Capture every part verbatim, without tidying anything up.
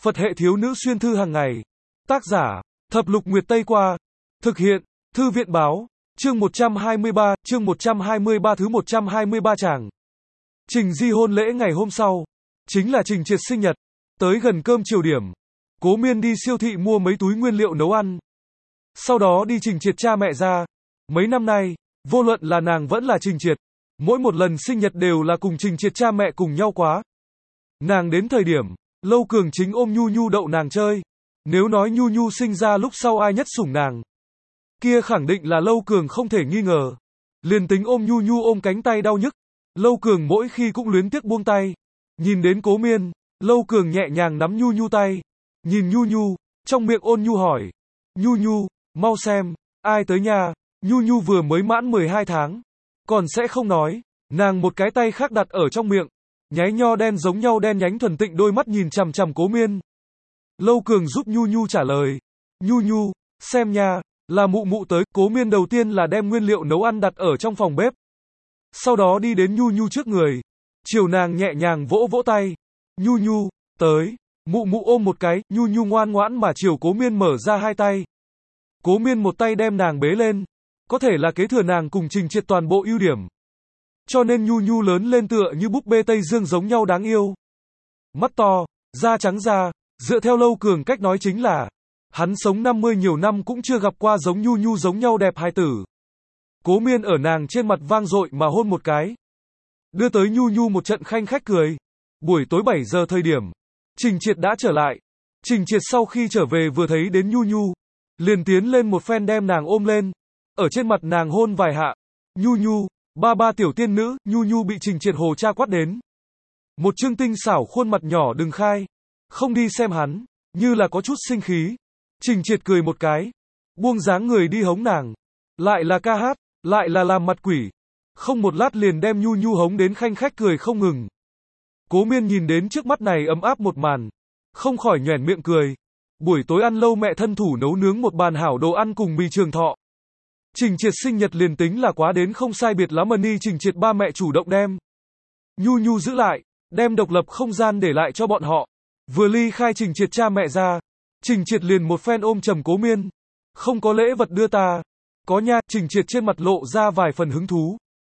Phật hệ thiếu nữ xuyên thư hàng ngày. Tác giả, Thập Lục Nguyệt Tây Qua. Thực hiện, Thư viện Báo. Chương một trăm hai mươi ba, chương một trăm hai mươi ba thứ một trăm hai mươi ba chàng. Trình Di hôn lễ ngày hôm sau, chính là Trình Triệt sinh nhật. Tới gần cơm chiều điểm, Cố Miên đi siêu thị mua mấy túi nguyên liệu nấu ăn. Sau đó đi Trình Triệt cha mẹ ra. Mấy năm nay, vô luận là nàng vẫn là Trình Triệt, mỗi một lần sinh nhật đều là cùng Trình Triệt cha mẹ cùng nhau quá. Nàng đến thời điểm, Lâu Cường chính ôm Nhu Nhu đậu nàng chơi. Nếu nói Nhu Nhu sinh ra lúc sau ai nhất sủng nàng, kia khẳng định là Lâu Cường không thể nghi ngờ. Liền tính ôm Nhu Nhu ôm cánh tay đau nhức, Lâu Cường mỗi khi cũng luyến tiếc buông tay. Nhìn đến Cố Miên, Lâu Cường nhẹ nhàng nắm Nhu Nhu tay, nhìn Nhu Nhu, trong miệng ôn nhu hỏi, Nhu Nhu, mau xem, ai tới nhà. Nhu Nhu vừa mới mãn mười hai tháng, còn sẽ không nói, nàng một cái tay khác đặt ở trong miệng, nháy nho đen giống nhau đen nhánh thuần tịnh đôi mắt nhìn chằm chằm Cố Miên. Lâu Cường giúp Nhu Nhu trả lời, Nhu Nhu, xem nha, là mụ mụ tới. Cố Miên đầu tiên là đem nguyên liệu nấu ăn đặt ở trong phòng bếp, sau đó đi đến Nhu Nhu trước người, chiều nàng nhẹ nhàng vỗ vỗ tay, Nhu Nhu, tới. Mụ mụ ôm một cái, Nhu Nhu ngoan ngoãn mà chiều Cố Miên mở ra hai tay. Cố Miên một tay đem nàng bế lên, có thể là kế thừa nàng cùng Trình Triệt toàn bộ ưu điểm, cho nên Nhu Nhu lớn lên tựa như búp bê Tây Dương giống nhau đáng yêu. Mắt to, da trắng da, dựa theo Lâu Cường cách nói chính là, hắn sống năm mươi nhiều năm cũng chưa gặp qua giống Nhu Nhu giống nhau đẹp hài tử. Cố Miên ở nàng trên mặt vang dội mà hôn một cái, đưa tới Nhu Nhu một trận khanh khách cười. Buổi tối bảy giờ thời điểm, Trình Triệt đã trở lại. Trình Triệt sau khi trở về vừa thấy đến Nhu Nhu, liền tiến lên một phen đem nàng ôm lên, ở trên mặt nàng hôn vài hạ. Nhu Nhu, ba ba tiểu tiên nữ. Nhu Nhu bị Trình Triệt hồ cha quát đến. Một trương tinh xảo khuôn mặt nhỏ đừng khai, không đi xem hắn, như là có chút sinh khí. Trình Triệt cười một cái, buông dáng người đi hống nàng, lại là ca hát, lại là làm mặt quỷ, không một lát liền đem Nhu Nhu hống đến khanh khách cười không ngừng. Cố Miên nhìn đến trước mắt này ấm áp một màn, không khỏi nhoẻn miệng cười. Buổi tối ăn Lâu mẹ thân thủ nấu nướng một bàn hảo đồ ăn cùng mì trường thọ. Trình Triệt sinh nhật liền tính là quá đến không sai biệt lắm mà ni Trình Triệt ba mẹ chủ động đem Nhu Nhu giữ lại, đem độc lập không gian để lại cho bọn họ. Vừa ly khai Trình Triệt cha mẹ ra, Trình Triệt liền một phen ôm trầm Cố Miên. Không có lễ vật đưa ta? Có nha. Trình Triệt trên mặt lộ ra vài phần hứng thú.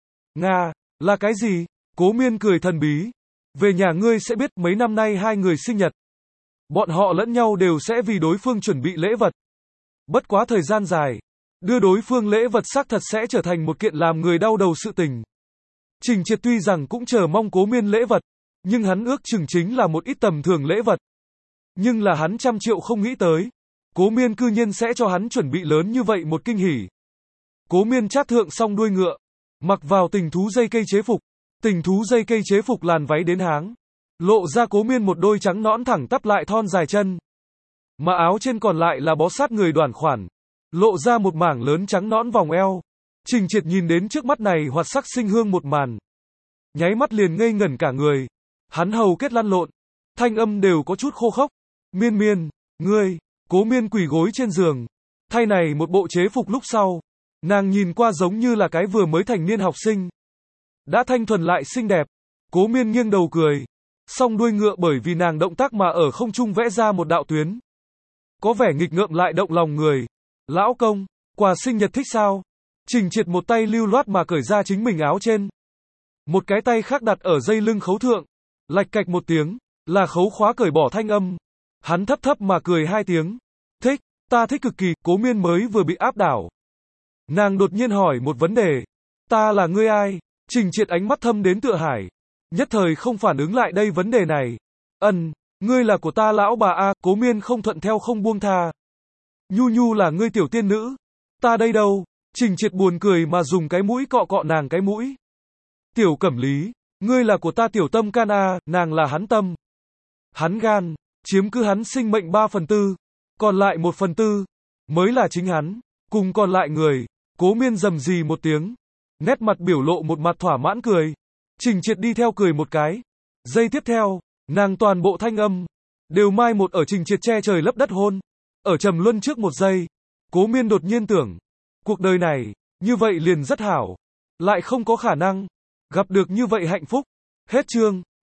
Nga, là cái gì? Cố Miên cười thần bí. Về nhà ngươi sẽ biết, mấy năm nay hai người sinh nhật, bọn họ lẫn nhau đều sẽ vì đối phương chuẩn bị lễ vật. Bất quá thời gian dài, đưa đối phương lễ vật xác thật sẽ trở thành một kiện làm người đau đầu sự tình. Trình Triệt tuy rằng cũng chờ mong Cố Miên lễ vật, nhưng hắn ước chừng chính là một ít tầm thường lễ vật. Nhưng là hắn trăm triệu không nghĩ tới, Cố Miên cư nhiên sẽ cho hắn chuẩn bị lớn như vậy một kinh hỉ. Cố Miên chát thượng xong đuôi ngựa, mặc vào tình thú dây cây chế phục, tình thú dây cây chế phục làn váy đến háng, lộ ra Cố Miên một đôi trắng nõn thẳng tắp lại thon dài chân. Mà áo trên còn lại là bó sát người đoàn khoản, lộ ra một mảng lớn trắng nõn vòng eo. Trình Triệt nhìn đến trước mắt này hoạt sắc sinh hương một màn, nháy mắt liền ngây ngẩn cả người. Hắn hầu kết lăn lộn, thanh âm đều có chút khô khốc. Miên Miên, ngươi. Cố Miên quỳ gối trên giường, thay này một bộ chế phục lúc sau, nàng nhìn qua giống như là cái vừa mới thành niên học sinh, đã thanh thuần lại xinh đẹp. Cố Miên nghiêng đầu cười, song đuôi ngựa bởi vì nàng động tác mà ở không trung vẽ ra một đạo tuyến, có vẻ nghịch ngợm lại động lòng người. Lão công, quà sinh nhật thích sao? Trình Triệt một tay lưu loát mà cởi ra chính mình áo trên, một cái tay khác đặt ở dây lưng khấu thượng, lạch cạch một tiếng, là khấu khóa cởi bỏ thanh âm. Hắn thấp thấp mà cười hai tiếng. Thích, ta thích cực kỳ. Cố Miên mới vừa bị áp đảo, nàng đột nhiên hỏi một vấn đề. Ta là ngươi ai? Trình Triệt ánh mắt thâm đến tựa hải, nhất thời không phản ứng lại đây vấn đề này. Ân, ngươi là của ta lão bà a. Cố Miên không thuận theo không buông tha. Nhu Nhu là ngươi tiểu tiên nữ, ta đây đâu? Trình Triệt buồn cười mà dùng cái mũi cọ cọ nàng cái mũi. Tiểu Cẩm Lý, ngươi là của ta tiểu tâm can a. Nàng là hắn tâm, hắn gan, chiếm cứ hắn sinh mệnh ba phần tư, còn lại một phần tư mới là chính hắn, cùng còn lại người. Cố Miên rầm rì một tiếng, nét mặt biểu lộ một mặt thỏa mãn cười. Trình Triệt đi theo cười một cái. Giây tiếp theo, nàng toàn bộ thanh âm đều mai một ở Trình Triệt che trời lấp đất hôn. Ở trầm luân trước một giây, Cố Miên đột nhiên tưởng, cuộc đời này như vậy liền rất hảo, lại không có khả năng gặp được như vậy hạnh phúc. Hết chương.